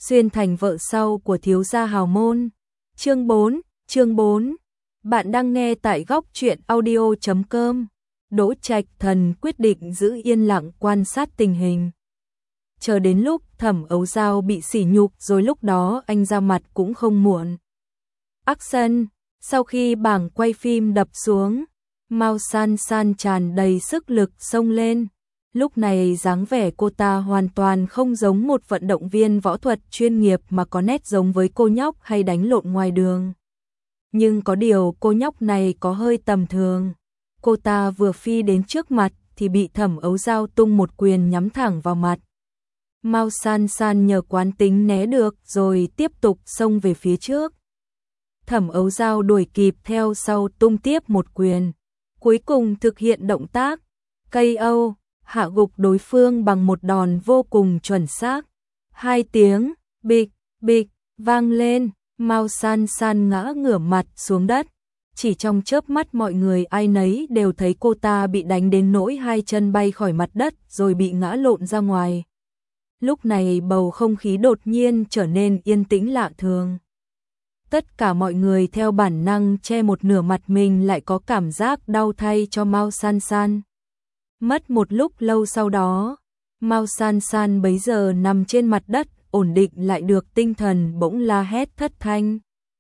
xuyên thành vợ sau của thiếu gia hào môn. Chương 4. Bạn đang nghe tại góc truyện audio.com. Đỗ Trạch Thần quyết định giữ yên lặng quan sát tình hình. Chờ đến lúc Thẩm Ấu Dao bị sỉ nhục rồi lúc đó anh ra mặt cũng không muộn. Action, sau khi bảng quay phim đập xuống, Mao San San tràn đầy sức lực xông lên. Lúc này dáng vẻ cô ta hoàn toàn không giống một vận động viên võ thuật chuyên nghiệp mà có nét giống với cô nhóc hay đánh lộn ngoài đường. Nhưng có điều cô nhóc này có hơi tầm thường. Cô ta vừa phi đến trước mặt thì bị Thẩm Ấu Dao tung một quyền nhắm thẳng vào mặt. Mao San San nhờ quán tính né được rồi tiếp tục xông về phía trước. Thẩm Ấu Dao đuổi kịp theo sau tung tiếp một quyền. Cuối cùng thực hiện động tác KO, hạ gục đối phương bằng một đòn vô cùng chuẩn xác. 2 tiếng bịch bịch vang lên, Mao San San ngã ngửa mặt xuống đất. Chỉ trong chớp mắt mọi người ai nấy đều thấy cô ta bị đánh đến nỗi hai chân bay khỏi mặt đất rồi bị ngã lộn ra ngoài. Lúc này bầu không khí đột nhiên trở nên yên tĩnh lạ thường. Tất cả mọi người theo bản năng che một nửa mặt mình, lại có cảm giác đau thay cho Mao San San. Mất một lúc lâu sau đó, Mao San San bấy giờ nằm trên mặt đất, ổn định lại được tinh thần bỗng la hét thất thanh.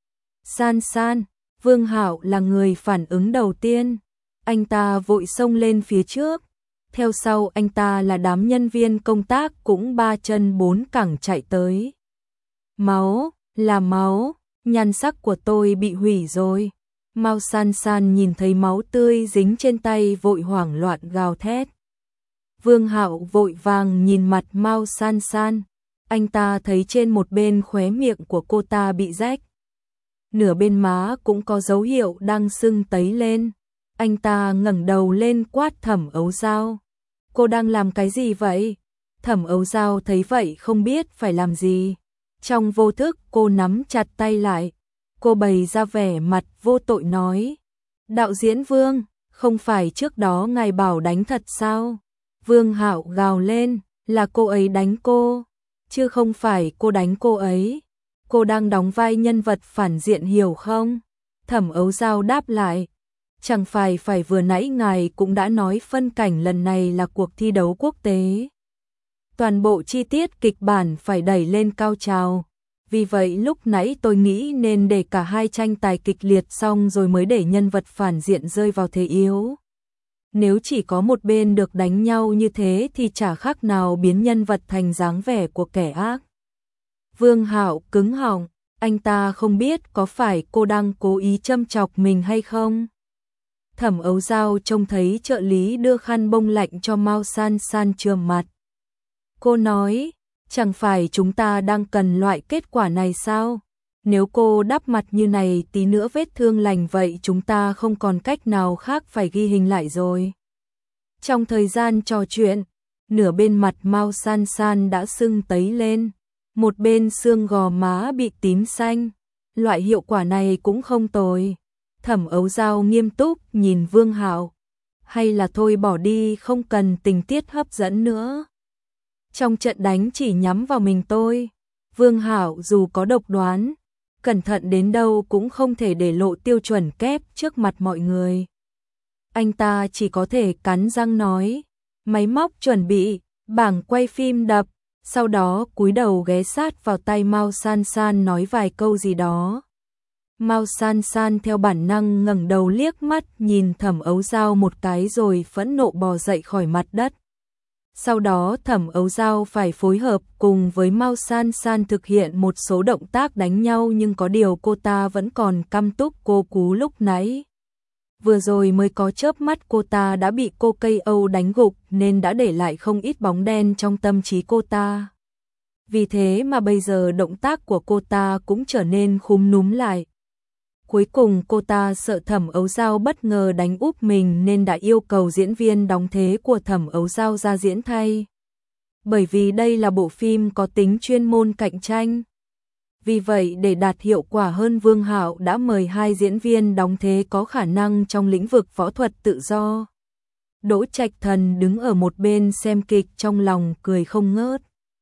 San San, Vương Hạo là người phản ứng đầu tiên. Anh ta vội xông lên phía trước. Theo sau anh ta là đám nhân viên công tác cũng ba chân bốn cẳng chạy tới. Máu, là máu, nhan sắc của tôi bị hủy rồi. Mao San San nhìn thấy máu tươi dính trên tay vội hoảng loạn gào thét. Vương Hạo vội vàng nhìn mặt Mao San San. Anh ta thấy trên một bên khóe miệng của cô ta bị rách. Nửa bên má cũng có dấu hiệu đang sưng tấy lên. Anh ta ngẩng đầu lên quát Thẩm Ấu Dao. Cô đang làm cái gì vậy? Thẩm Ấu Dao thấy vậy không biết phải làm gì. Trong vô thức cô nắm chặt tay lại. Cô bày ra vẻ mặt vô tội nói. Đạo diễn Vương, không phải trước đó ngài bảo đánh thật sao? Vương Hạo gào lên, là cô ấy đánh cô, chứ không phải cô đánh cô ấy. Cô đang đóng vai nhân vật phản diện hiểu không? Thẩm Ấu Dao đáp lại. Chẳng phải vừa nãy ngài cũng đã nói phân cảnh lần này là cuộc thi đấu quốc tế. Toàn bộ chi tiết kịch bản phải đẩy lên cao trào. Vì vậy lúc nãy tôi nghĩ nên để cả hai tranh tài kịch liệt xong rồi mới để nhân vật phản diện rơi vào thế yếu. Nếu chỉ có một bên được đánh nhau như thế thì chả khác nào biến nhân vật thành dáng vẻ của kẻ ác. Vương Hạo cứng họng, anh ta không biết có phải cô đang cố ý châm chọc mình hay không. Thẩm Ấu Dao trông thấy trợ lý đưa khăn bông lạnh cho Mao San San chườm mặt. Cô nói, chẳng phải chúng ta đang cần loại kết quả này sao? Nếu cô đắp mặt như này tí nữa vết thương lành vậy chúng ta không còn cách nào khác phải ghi hình lại rồi. Trong thời gian trò chuyện, nửa bên mặt Mao San San đã sưng tấy lên. Một bên xương gò má bị tím xanh. Loại hiệu quả này cũng không tồi. Thẩm Ấu Dao nghiêm túc nhìn Vương Hạo. Hay là thôi bỏ đi, không cần tình tiết hấp dẫn nữa. Trong trận đánh chỉ nhắm vào mình tôi. Vương Hạo dù có độc đoán, cẩn thận đến đâu cũng không thể để lộ tiêu chuẩn kép trước mặt mọi người. Anh ta chỉ có thể cắn răng nói. Máy móc chuẩn bị, bảng quay phim đập. Sau đó cúi đầu ghé sát vào tay Mao San San nói vài câu gì đó. Mao San San theo bản năng ngẩng đầu liếc mắt nhìn Thẩm Ấu Dao một cái rồi phẫn nộ bò dậy khỏi mặt đất. Sau đó Thẩm Ấu Dao phải phối hợp cùng với Mao San San thực hiện một số động tác đánh nhau, nhưng có điều cô ta vẫn còn căm túc cô cú lúc nãy. Vừa rồi mới có chớp mắt cô ta đã bị cô KO đánh gục nên đã để lại không ít bóng đen trong tâm trí cô ta. Vì thế mà bây giờ động tác của cô ta cũng trở nên khúm núm lại. Cuối cùng cô ta sợ Thẩm Ấu Dao bất ngờ đánh úp mình nên đã yêu cầu diễn viên đóng thế của Thẩm Ấu Dao ra diễn thay. Bởi vì đây là bộ phim có tính chuyên môn cạnh tranh. Vì vậy để đạt hiệu quả hơn, Vương Hạo đã mời 2 diễn viên đóng thế có khả năng trong lĩnh vực võ thuật tự do. Đỗ Trạch Thần đứng ở một bên xem kịch trong lòng cười không ngớt.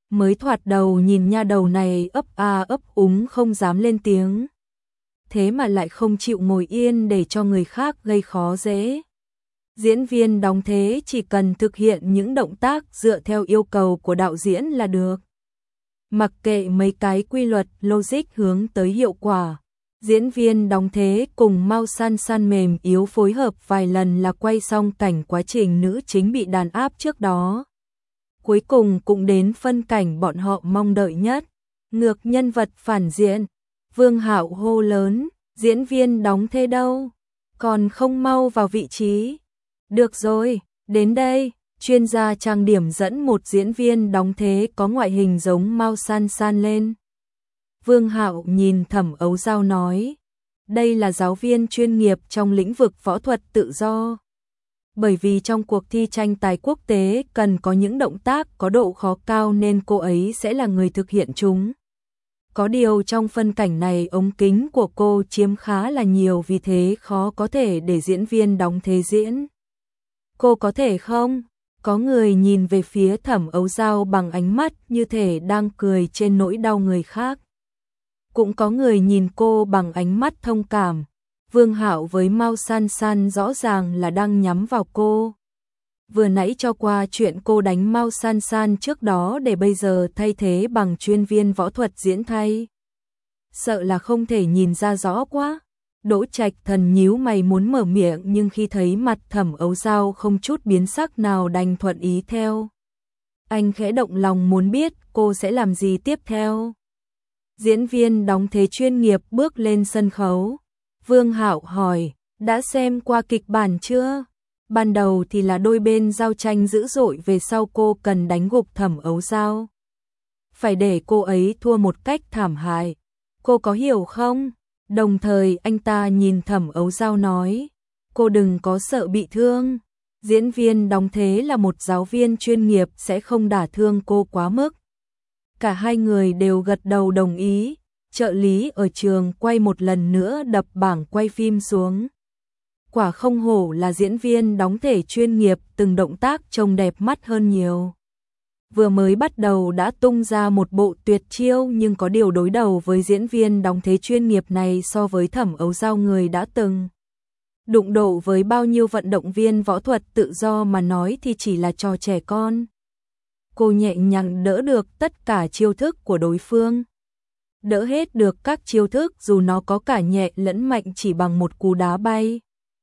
mới thoạt đầu nhìn nha đầu này ấp a ấp úng không dám lên tiếng. Thế mà lại không chịu ngồi yên để cho người khác gây khó dễ. Diễn viên đóng thế chỉ cần thực hiện những động tác dựa theo yêu cầu của đạo diễn là được. Mặc kệ mấy cái quy luật logic hướng tới hiệu quả. Diễn viên đóng thế cùng Mao San San mềm yếu phối hợp vài lần là quay xong cảnh quá trình nữ chính bị đàn áp trước đó. Cuối cùng cũng đến phân cảnh bọn họ mong đợi nhất. Ngược nhân vật phản diện. Vương Hạo hô lớn, diễn viên đóng thế đâu? Còn không mau vào vị trí. Được rồi, đến đây. Chuyên gia trang điểm dẫn một diễn viên đóng thế có ngoại hình giống Mao San San lên. Vương Hạo nhìn Thẩm Ấu Dao nói, đây là giáo viên chuyên nghiệp trong lĩnh vực võ thuật tự do. Bởi vì trong cuộc thi tranh tài quốc tế cần có những động tác có độ khó cao nên cô ấy sẽ là người thực hiện chúng. Có điều trong phân cảnh này ống kính của cô chiếm khá là nhiều vì thế khó có thể để diễn viên đóng thế diễn. Cô có thể không? Có người nhìn về phía Thẩm Ấu Dao bằng ánh mắt như thể đang cười trên nỗi đau người khác. Cũng có người nhìn cô bằng ánh mắt thông cảm. Vương Hạo với Mao San San rõ ràng là đang nhắm vào cô. Vừa nãy cho qua chuyện cô đánh Mao San San trước đó để bây giờ thay thế bằng chuyên viên võ thuật diễn thay. Sợ là không thể nhìn ra rõ quá. Đỗ Trạch Thần nhíu mày muốn mở miệng nhưng khi thấy mặt Thẩm Ấu Dao không chút biến sắc nào đành thuận ý theo. Anh khẽ động lòng muốn biết cô sẽ làm gì tiếp theo. Diễn viên đóng thế chuyên nghiệp bước lên sân khấu. Vương Hạo hỏi, đã xem qua kịch bản chưa? Ban đầu thì là đôi bên giao tranh dữ dội, về sau cô cần đánh gục Thẩm Ấu Dao. Phải để cô ấy thua một cách thảm hại. Cô có hiểu không? Đồng thời anh ta nhìn Thẩm Ấu Dao nói, cô đừng có sợ bị thương. Diễn viên đóng thế là một giáo viên chuyên nghiệp sẽ không đả thương cô quá mức. Cả hai người đều gật đầu đồng ý. Trợ lý ở trường quay một lần nữa đập bảng quay phim xuống. Quả không hổ là diễn viên đóng thể chuyên nghiệp, từng động tác trông đẹp mắt hơn nhiều. Vừa mới bắt đầu đã tung ra một bộ tuyệt chiêu nhưng có điều đối đầu với diễn viên đóng thế chuyên nghiệp này so với Thẩm Ấu Dao người đã từng đụng độ với bao nhiêu vận động viên võ thuật tự do mà nói thì chỉ là trò trẻ con. Cô nhẹ nhàng đỡ được tất cả chiêu thức của đối phương. Đỡ hết được các chiêu thức dù nó có cả nhẹ lẫn mạnh chỉ bằng một cú đá bay.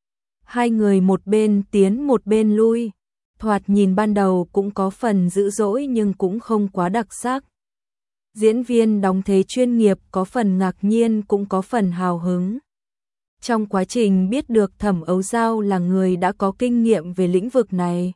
Hai người một bên tiến một bên lui. Thoạt nhìn ban đầu cũng có phần dữ dỗi nhưng cũng không quá đặc sắc. Diễn viên đóng thế chuyên nghiệp có phần ngạc nhiên cũng có phần hào hứng. Trong quá trình biết được Thẩm Ấu Dao là người đã có kinh nghiệm về lĩnh vực này,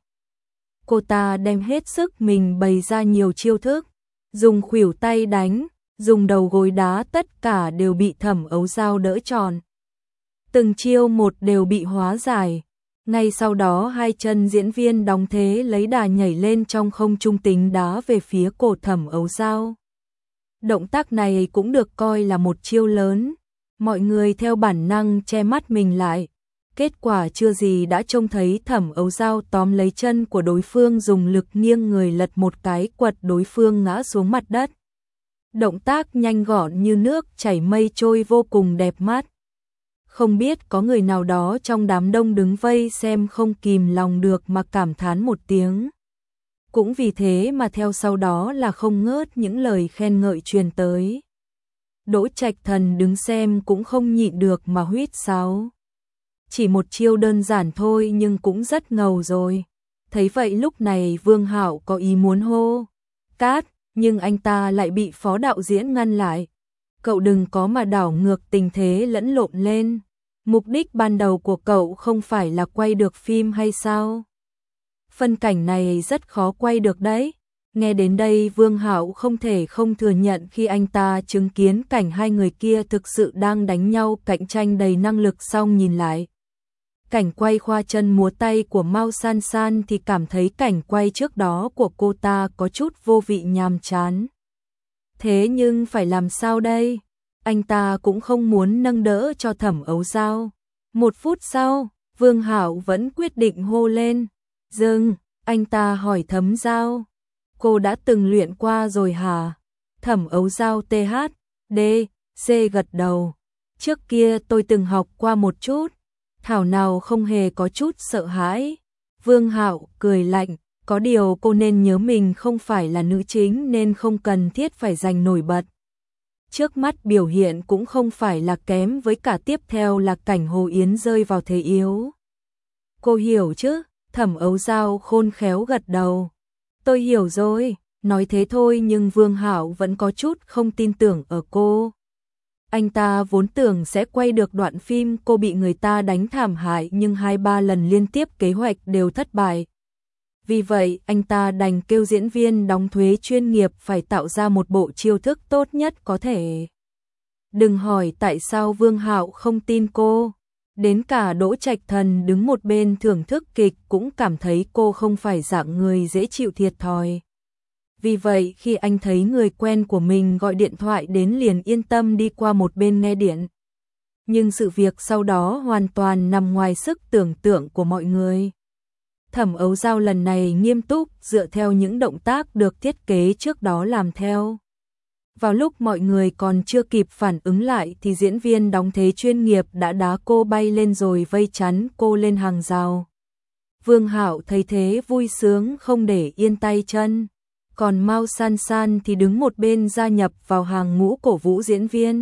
cô ta đem hết sức mình bày ra nhiều chiêu thức, dùng khuỷu tay đánh, dùng đầu gối đá, tất cả đều bị Thẩm Ấu Dao đỡ tròn. Từng chiêu một đều bị hóa giải. Ngay sau đó hai chân diễn viên đóng thế lấy đà nhảy lên trong không trung tính đá về phía cổ Thẩm Ấu Dao. Động tác này cũng được coi là một chiêu lớn. Mọi người theo bản năng che mắt mình lại. Kết quả chưa gì đã trông thấy Thẩm Ấu Dao tóm lấy chân của đối phương, dùng lực nghiêng người lật một cái quật đối phương ngã xuống mặt đất. Động tác nhanh gọn như nước chảy mây trôi, vô cùng đẹp mắt. Không biết có người nào đó trong đám đông đứng vây xem không kìm lòng được mà cảm thán một tiếng. Cũng vì thế mà theo sau đó là không ngớt những lời khen ngợi truyền tới. Đỗ Trạch Thần đứng xem cũng không nhịn được mà huýt sáo. Chỉ một chiêu đơn giản thôi nhưng cũng rất ngầu rồi. Thấy vậy lúc này Vương Hạo có ý muốn hô cát, nhưng anh ta lại bị phó đạo diễn ngăn lại. Cậu đừng có mà đảo ngược tình thế lẫn lộn lên. Mục đích ban đầu của cậu không phải là quay được phim hay sao? Phân cảnh này rất khó quay được đấy. Nghe đến đây Vương Hạo không thể không thừa nhận khi anh ta chứng kiến cảnh hai người kia thực sự đang đánh nhau cạnh tranh đầy năng lực, xong nhìn lại cảnh quay khoa chân múa tay của Mao San San thì cảm thấy cảnh quay trước đó của cô ta có chút vô vị nhàm chán. Thế nhưng phải làm sao đây? Anh ta cũng không muốn nâng đỡ cho Thẩm Ấu Dao. Một phút sau, Vương Hạo vẫn quyết định hô lên. Dừng, anh ta hỏi Thẩm Dao. Cô đã từng luyện qua rồi hả? Thẩm Ấu Dao THD C gật đầu. Trước kia tôi từng học qua một chút, thảo nào không hề có chút sợ hãi. Vương Hạo cười lạnh, có điều cô nên nhớ mình không phải là nữ chính nên không cần thiết phải giành nổi bật. Trước mắt biểu hiện cũng không phải là kém, với cả tiếp theo là cảnh Hồ Yến rơi vào thế yếu. Cô hiểu chứ? Thẩm Ấu Dao khôn khéo gật đầu. Tôi hiểu rồi, nói thế thôi nhưng Vương Hạo vẫn có chút không tin tưởng ở cô. Anh ta vốn tưởng sẽ quay được đoạn phim cô bị người ta đánh thảm hại nhưng 2-3 lần liên tiếp kế hoạch đều thất bại. Vì vậy, anh ta đành kêu diễn viên đóng thuế chuyên nghiệp phải tạo ra một bộ chiêu thức tốt nhất có thể. Đừng hỏi tại sao Vương Hạo không tin cô. Đến cả Đỗ Trạch Thần đứng một bên thưởng thức kịch cũng cảm thấy cô không phải dạng người dễ chịu thiệt thòi. Vì vậy khi anh thấy người quen của mình gọi điện thoại đến liền yên tâm đi qua một bên nghe điện. Nhưng sự việc sau đó hoàn toàn nằm ngoài sức tưởng tượng của mọi người. Thẩm Ấu Dao lần này nghiêm túc dựa theo những động tác được thiết kế trước đó làm theo. Vào lúc mọi người còn chưa kịp phản ứng lại thì diễn viên đóng thế chuyên nghiệp đã đá cô bay lên rồi vây chắn cô lên hàng rào. Vương Hạo thấy thế vui sướng không để yên tay chân. Còn Mao San San thì đứng một bên gia nhập vào hàng ngũ cổ vũ diễn viên.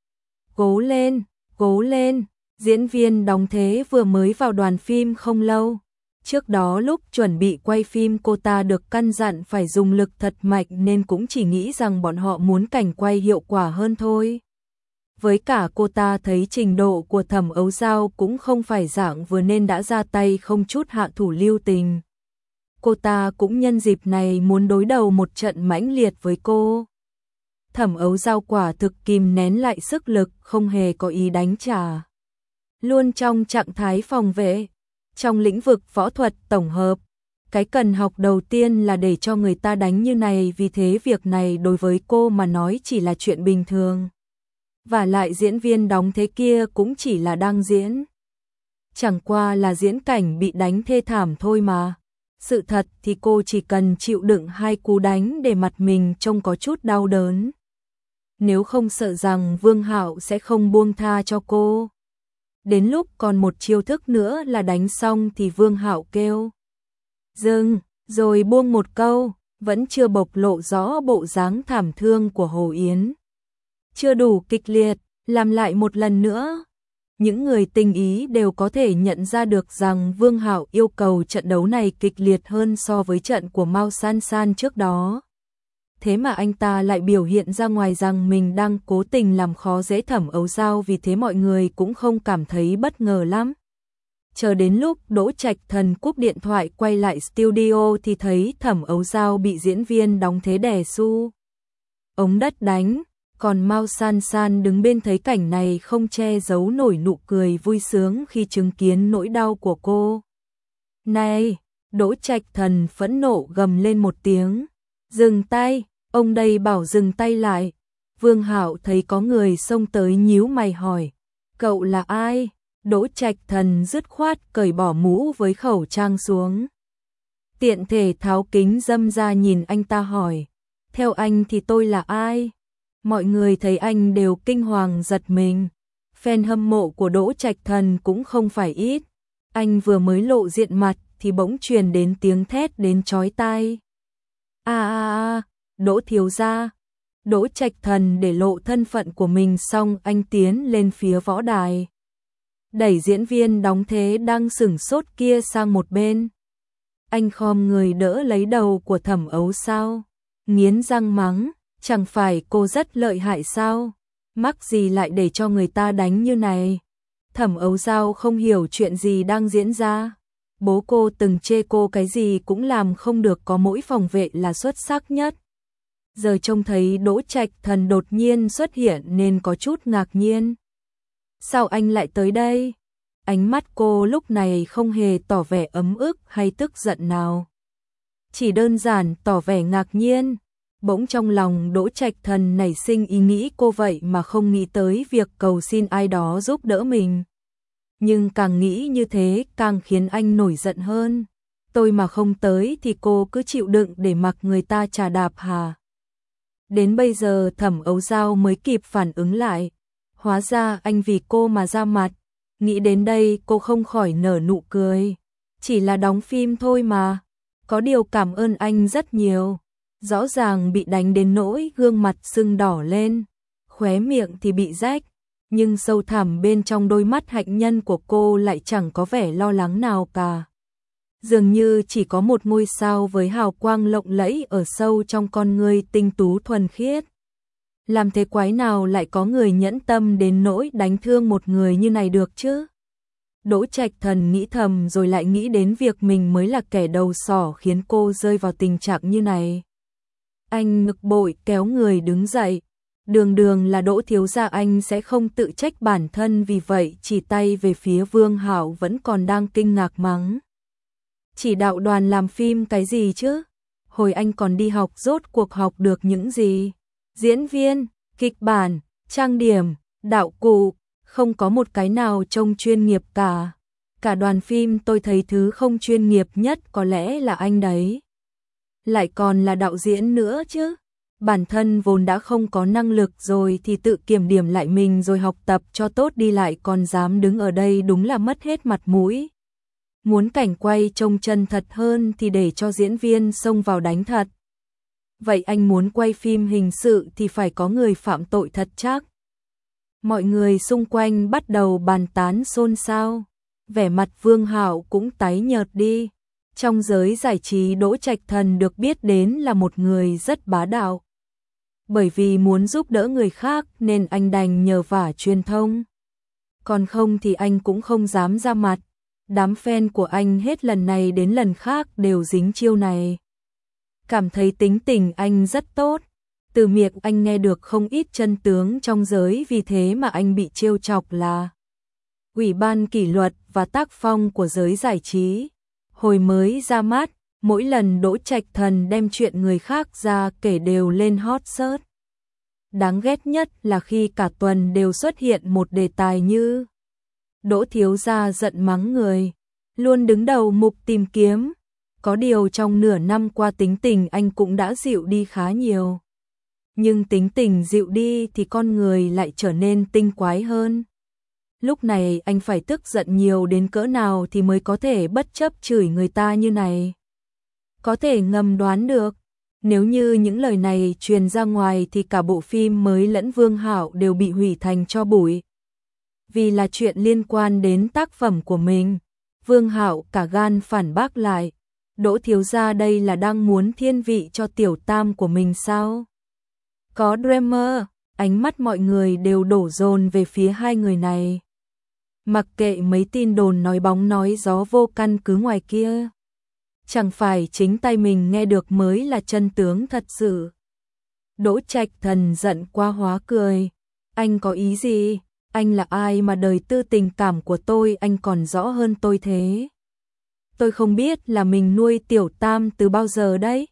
Cố lên, cố lên, diễn viên đóng thế vừa mới vào đoàn phim không lâu. Trước đó lúc chuẩn bị quay phim cô ta được căn dặn phải dùng lực thật mạnh nên cũng chỉ nghĩ rằng bọn họ muốn cảnh quay hiệu quả hơn thôi. Với cả cô ta thấy trình độ của Thẩm Ấu Dao cũng không phải dạng vừa nên đã ra tay không chút hạ thủ lưu tình. Cô ta cũng nhân dịp này muốn đối đầu một trận mãnh liệt với cô. Thẩm Ấu Dao quả thực kìm nén lại sức lực, không hề có ý đánh trả. Luôn trong trạng thái phòng vệ. Trong lĩnh vực võ thuật tổng hợp, cái cần học đầu tiên là để cho người ta đánh như này, vì thế việc này đối với cô mà nói chỉ là chuyện bình thường. Và lại diễn viên đóng thế kia cũng chỉ là đang diễn. Chẳng qua là diễn cảnh bị đánh thê thảm thôi mà. Sự thật thì cô chỉ cần chịu đựng 2 cú đánh để mặt mình trông có chút đau đớn. Nếu không sợ rằng Vương Hạo sẽ không buông tha cho cô. Đến lúc còn một chiêu thức nữa là đánh xong thì Vương Hạo kêu dừng, rồi buông một câu, vẫn chưa bộc lộ rõ bộ dáng thảm thương của Hồ Yến. Chưa đủ kịch liệt, làm lại một lần nữa. Những người tinh ý đều có thể nhận ra được rằng Vương Hạo yêu cầu trận đấu này kịch liệt hơn so với trận của Mao San San trước đó. Thế mà anh ta lại biểu hiện ra ngoài rằng mình đang cố tình làm khó dễ Thẩm Ấu Dao, vì thế mọi người cũng không cảm thấy bất ngờ lắm. Chờ đến lúc Đỗ Trạch Thần cúp điện thoại quay lại studio thì thấy Thẩm Ấu Dao bị diễn viên đóng thế đè su ống đất đánh, còn Mao San San đứng bên thấy cảnh này không che giấu nổi nụ cười vui sướng khi chứng kiến nỗi đau của cô. Này, Đỗ Trạch Thần phẫn nộ gầm lên một tiếng, dừng tay. Ông đây bảo dừng tay lại. Vương Hạo thấy có người xông tới nhíu mày hỏi, cậu là ai? Đỗ Trạch Thần dứt khoát cởi bỏ mũ với khẩu trang xuống. Tiện thể tháo kính râm ra nhìn anh ta hỏi, theo anh thì tôi là ai? Mọi người thấy anh đều kinh hoàng giật mình. Fan hâm mộ của Đỗ Trạch Thần cũng không phải ít. Anh vừa mới lộ diện mặt thì bỗng truyền đến tiếng thét đến chói tai. Đỗ thiếu gia. Đỗ Trạch Thần để lộ thân phận của mình xong anh tiến lên phía võ đài, đẩy diễn viên đóng thế đang sửng sốt kia sang một bên. Anh khom người đỡ lấy đầu của Thẩm Ấu Dao, nghiến răng mắng, chẳng phải cô rất lợi hại sao? Mắc gì lại để cho người ta đánh như này? Thẩm Ấu Dao không hiểu chuyện gì đang diễn ra. Bố cô từng chê cô cái gì cũng làm không được, có mỗi phòng vệ là xuất sắc nhất. Giờ trông thấy Đỗ Trạch Thần đột nhiên xuất hiện nên có chút ngạc nhiên. Sao anh lại tới đây? Ánh mắt cô lúc này không hề tỏ vẻ ấm ức hay tức giận nào. Chỉ đơn giản tỏ vẻ ngạc nhiên. Bỗng trong lòng Đỗ Trạch Thần nảy sinh ý nghĩ cô vậy mà không nghĩ tới việc cầu xin ai đó giúp đỡ mình. Nhưng càng nghĩ như thế càng khiến anh nổi giận hơn. tôi mà không tới thì cô cứ chịu đựng để mặc người ta chà đạp hả? Đến bây giờ Thẩm Ấu Dao mới kịp phản ứng lại. Hóa ra anh vì cô mà ra mặt. Nghĩ đến đây cô không khỏi nở nụ cười. Chỉ là đóng phim thôi mà. Có điều cảm ơn anh rất nhiều. Rõ ràng bị đánh đến nỗi gương mặt sưng đỏ lên. Khóe miệng thì bị rách. Nhưng sâu thẳm bên trong đôi mắt hạnh nhân của cô lại chẳng có vẻ lo lắng nào cả. Dường như chỉ có một ngôi sao với hào quang lộng lẫy ở sâu trong con ngươi tinh tú thuần khiết. Làm thế quái nào lại có người nhẫn tâm đến nỗi đánh thương một người như này được chứ? Đỗ Trạch Thần nghĩ thầm rồi lại nghĩ đến việc mình mới là kẻ đầu sỏ khiến cô rơi vào tình trạng như này. Anh ngực bội kéo người đứng dậy. Đường đường là Đỗ thiếu gia, anh sẽ không tự trách bản thân, vì vậy chỉ tay về phía Vương Hạo vẫn còn đang kinh ngạc mắng. Chỉ đạo đoàn làm phim cái gì chứ? Hồi anh còn đi học rốt cuộc học được những gì? Diễn viên, kịch bản, trang điểm, đạo cụ, không có một cái nào trông chuyên nghiệp cả. Cả đoàn phim tôi thấy thứ không chuyên nghiệp nhất có lẽ là anh đấy. Lại còn là đạo diễn nữa chứ. Bản thân vốn đã không có năng lực rồi thì tự kiểm điểm lại mình rồi học tập cho tốt đi, lại còn dám đứng ở đây, đúng là mất hết mặt mũi. Muốn cảnh quay trông chân thật hơn thì để cho diễn viên xông vào đánh thật. Vậy anh muốn quay phim hình sự thì phải có người phạm tội thật chắc. Mọi người xung quanh bắt đầu bàn tán xôn xao. Vẻ mặt Vương Hạo cũng tái nhợt đi. Trong giới giải trí, Đỗ Trạch Thần được biết đến là một người rất bá đạo. Bởi vì muốn giúp đỡ người khác nên anh đành nhờ vả truyền thông. Còn không thì anh cũng không dám ra mặt. Đám fan của anh hết lần này đến lần khác đều dính chiêu này. Cảm thấy tính tình anh rất tốt. Từ miệng anh nghe được không ít chân tướng trong giới, vì thế mà anh bị trêu chọc là Ủy ban kỷ luật và tác phong của giới giải trí. Hồi mới ra mắt, mỗi lần Đỗ Trạch Thần đem chuyện người khác ra kể đều lên hot search. Đáng ghét nhất là khi cả tuần đều xuất hiện một đề tài như Đỗ thiếu gia giận mắng người, luôn đứng đầu mục tìm kiếm. Có điều trong nửa năm qua tính tình anh cũng đã dịu đi khá nhiều. Nhưng tính tình dịu đi thì con người lại trở nên tinh quái hơn. Lúc này anh phải tức giận nhiều đến cỡ nào thì mới có thể bất chấp chửi người ta như này. Có thể ngầm đoán được, nếu như những lời này truyền ra ngoài thì cả bộ phim mới lẫn Vương Hạo đều bị hủy thành tro bụi. Vì là chuyện liên quan đến tác phẩm của mình, Vương Hạo cả gan phản bác lại. Đỗ thiếu gia đây là đang muốn thiên vị cho tiểu tam của mình sao? Có drama, ánh mắt mọi người đều đổ dồn về phía hai người này. Mặc kệ mấy tin đồn nói bóng nói gió vô căn cứ ngoài kia. Chẳng phải chính tay mình nghe được mới là chân tướng thật sự. Đỗ Trạch Thần giận qua hóa cười. Anh có ý gì? Anh là ai mà đời tư tình cảm của tôi anh còn rõ hơn tôi thế? Tôi không biết là mình nuôi tiểu tam từ bao giờ đấy.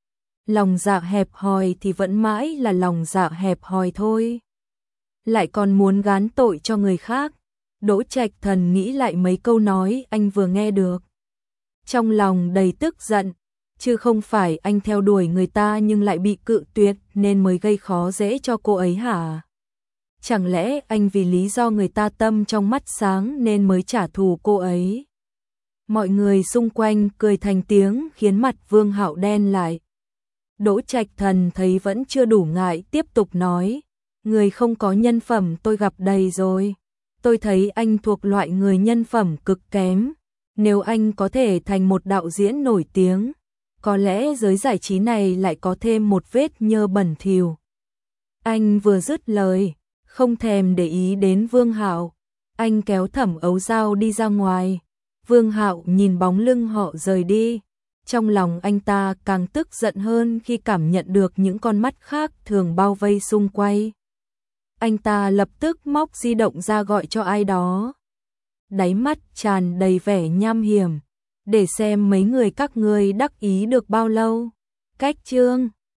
Lòng dạ hẹp hòi thì vẫn mãi là lòng dạ hẹp hòi thôi. Lại còn muốn gán tội cho người khác. Đỗ Trạch Thần nghĩ lại mấy câu nói anh vừa nghe được. Trong lòng đầy tức giận, chứ không phải anh theo đuổi người ta nhưng lại bị cự tuyệt nên mới gây khó dễ cho cô ấy hả? Chẳng lẽ anh vì lý do người ta tâm trong mắt sáng nên mới trả thù cô ấy? Mọi người xung quanh cười thành tiếng khiến mặt Vương Hạo đen lại. Đỗ Trạch Thần thấy vẫn chưa đủ ngại tiếp tục nói. Người không có nhân phẩm tôi gặp đầy rồi. Tôi thấy anh thuộc loại người nhân phẩm cực kém. Nếu anh có thể thành một đạo diễn nổi tiếng, có lẽ giới giải trí này lại có thêm một vết nhơ bẩn thỉu. Anh vừa dứt lời, không thèm để ý đến Vương Hạo, anh kéo Thẩm Ấu Dao đi ra ngoài. Vương Hạo nhìn bóng lưng họ rời đi, trong lòng anh ta càng tức giận hơn khi cảm nhận được những con mắt khác thường bao vây xung quanh. Anh ta lập tức móc di động ra gọi cho ai đó. Đáy mắt tràn đầy vẻ nham hiểm, để xem mấy người các ngươi đắc ý được bao lâu. Cách chương